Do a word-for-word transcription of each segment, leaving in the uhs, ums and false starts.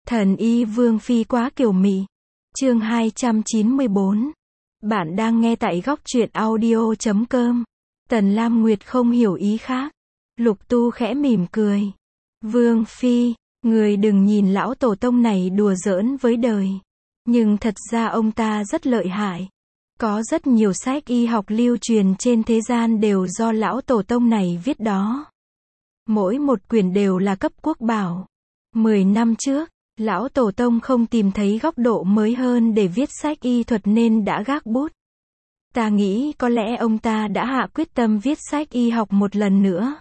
Thần y Vương Phi quá kiều mị. Chương hai trăm chín mươi bốn. Bạn đang nghe tại góc truyện audio chấm com. Tần Lam Nguyệt không hiểu ý khác. Lục Tu khẽ mỉm cười. Vương Phi, người đừng nhìn lão tổ tông này đùa giỡn với đời. Nhưng thật ra ông ta rất lợi hại. Có rất nhiều sách y học lưu truyền trên thế gian đều do lão tổ tông này viết đó. Mỗi một quyển đều là cấp quốc bảo. Mười năm trước, lão tổ tông không tìm thấy góc độ mới hơn để viết sách y thuật nên đã gác bút. Ta nghĩ có lẽ ông ta đã hạ quyết tâm viết sách y học một lần nữa.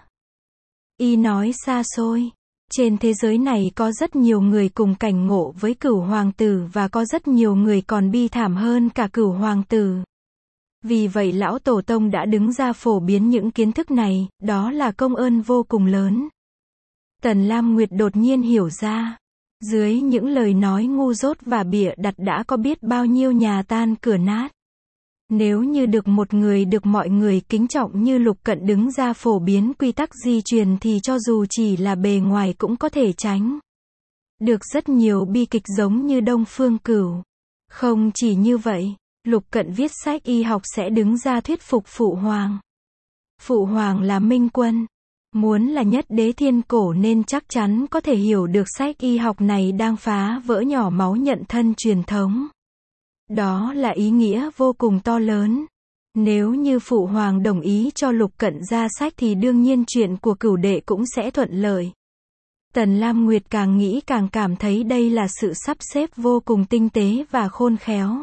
Y nói xa xôi. Trên thế giới này có rất nhiều người cùng cảnh ngộ với Cửu hoàng tử và có rất nhiều người còn bi thảm hơn cả Cửu hoàng tử. Vì vậy lão tổ tông đã đứng ra phổ biến những kiến thức này, đó là công ơn vô cùng lớn. Tần Lam Nguyệt đột nhiên hiểu ra. Dưới những lời nói ngu dốt và bịa đặt đã có biết bao nhiêu nhà tan cửa nát. Nếu như được một người được mọi người kính trọng như Lục Cận đứng ra phổ biến quy tắc di truyền thì cho dù chỉ là bề ngoài cũng có thể tránh được rất nhiều bi kịch giống như Đông Phương Cửu. Không chỉ như vậy, Lục Cận viết sách y học sẽ đứng ra thuyết phục Phụ Hoàng. Phụ Hoàng là minh quân, muốn là nhất đế thiên cổ nên chắc chắn có thể hiểu được sách y học này đang phá vỡ nhỏ máu nhận thân truyền thống. Đó là ý nghĩa vô cùng to lớn. Nếu như Phụ Hoàng đồng ý cho Lục Cận ra sách thì đương nhiên chuyện của Cửu đệ cũng sẽ thuận lợi. Tần Lam Nguyệt càng nghĩ càng cảm thấy đây là sự sắp xếp vô cùng tinh tế và khôn khéo.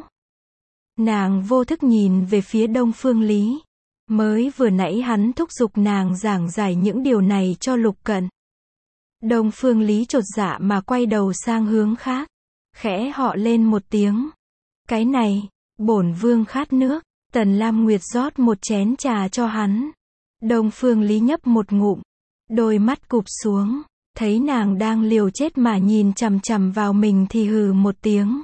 Nàng vô thức nhìn về phía Đông Phương Lý. Mới vừa nãy hắn thúc giục nàng giảng giải những điều này cho Lục Cận. Đông Phương Lý chột dạ mà quay đầu sang hướng khác. Khẽ họ lên một tiếng. Cái này, bổn vương khát nước. Tần Lam Nguyệt rót một chén trà cho hắn. Đông Phương Lý nhấp một ngụm. Đôi mắt cụp xuống. Thấy nàng đang liều chết mà nhìn chằm chằm vào mình thì hừ một tiếng.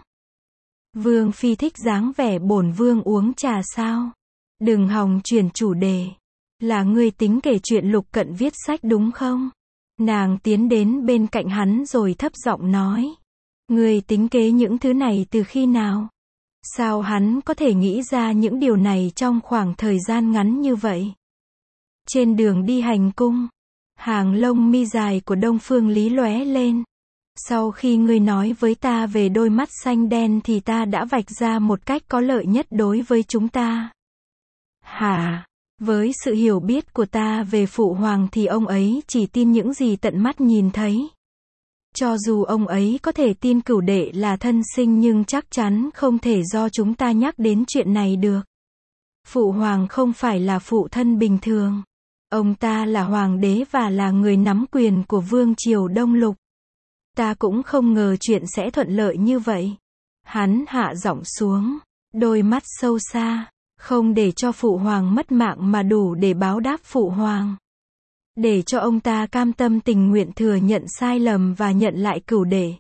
Vương Phi thích dáng vẻ bổn vương uống trà sao? Đừng hòng chuyển chủ đề. Là ngươi tính kể chuyện Lục Cận viết sách đúng không? Nàng tiến đến bên cạnh hắn rồi thấp giọng nói. Ngươi tính kế những thứ này từ khi nào? Sao hắn có thể nghĩ ra những điều này trong khoảng thời gian ngắn như vậy? Trên đường đi hành cung, hàng lông mi dài của Đông Phương Lý lóe lên. Sau khi ngươi nói với ta về đôi mắt xanh đen thì ta đã vạch ra một cách có lợi nhất đối với chúng ta. Hả? Với sự hiểu biết của ta về Phụ Hoàng thì ông ấy chỉ tin những gì tận mắt nhìn thấy. Cho dù ông ấy có thể tin Cửu đệ là thân sinh nhưng chắc chắn không thể do chúng ta nhắc đến chuyện này được. Phụ Hoàng không phải là phụ thân bình thường. Ông ta là Hoàng đế và là người nắm quyền của Vương triều Đông Lục. Ta cũng không ngờ chuyện sẽ thuận lợi như vậy. Hắn hạ giọng xuống, đôi mắt sâu xa, không để cho Phụ Hoàng mất mạng mà đủ để báo đáp Phụ Hoàng. Để cho ông ta cam tâm tình nguyện thừa nhận sai lầm và nhận lại Cửu đệ.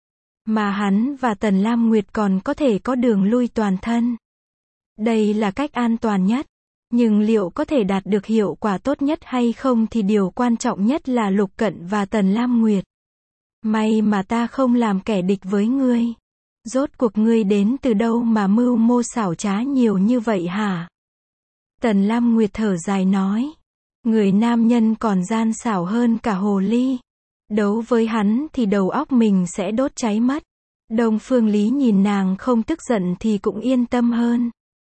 Mà hắn và Tần Lam Nguyệt còn có thể có đường lui toàn thân. Đây là cách an toàn nhất. Nhưng liệu có thể đạt được hiệu quả tốt nhất hay không thì điều quan trọng nhất là Lục Cận và Tần Lam Nguyệt. May mà ta không làm kẻ địch với ngươi. Rốt cuộc ngươi đến từ đâu mà mưu mô xảo trá nhiều như vậy hả? Tần Lam Nguyệt thở dài nói. Người nam nhân còn gian xảo hơn cả hồ ly. Đấu với hắn thì đầu óc mình sẽ đốt cháy mất. Đông Phương Lý nhìn nàng không tức giận thì cũng yên tâm hơn.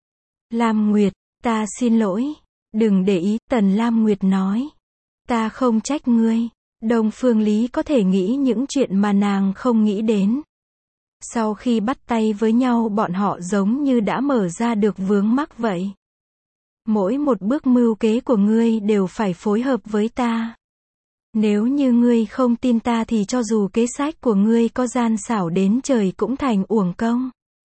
Lam Nguyệt, ta xin lỗi. Đừng để ý, Tần Lam Nguyệt nói. Ta không trách ngươi. Đông Phương Lý có thể nghĩ những chuyện mà nàng không nghĩ đến. Sau khi bắt tay với nhau bọn họ giống như đã mở ra được vướng mắc vậy. Mỗi một bước mưu kế của ngươi đều phải phối hợp với ta. Nếu như ngươi không tin ta thì cho dù kế sách của ngươi có gian xảo đến trời cũng thành uổng công.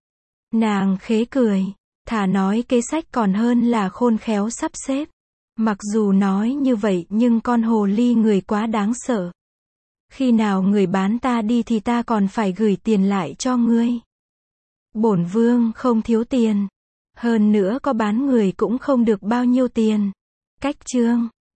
Nàng khế cười, thà nói kế sách còn hơn là khôn khéo sắp xếp. Mặc dù nói như vậy nhưng con hồ ly người quá đáng sợ. Khi nào người bán ta đi thì ta còn phải gửi tiền lại cho ngươi. Bổn vương không thiếu tiền. Hơn nữa có bán người cũng không được bao nhiêu tiền. Cách chương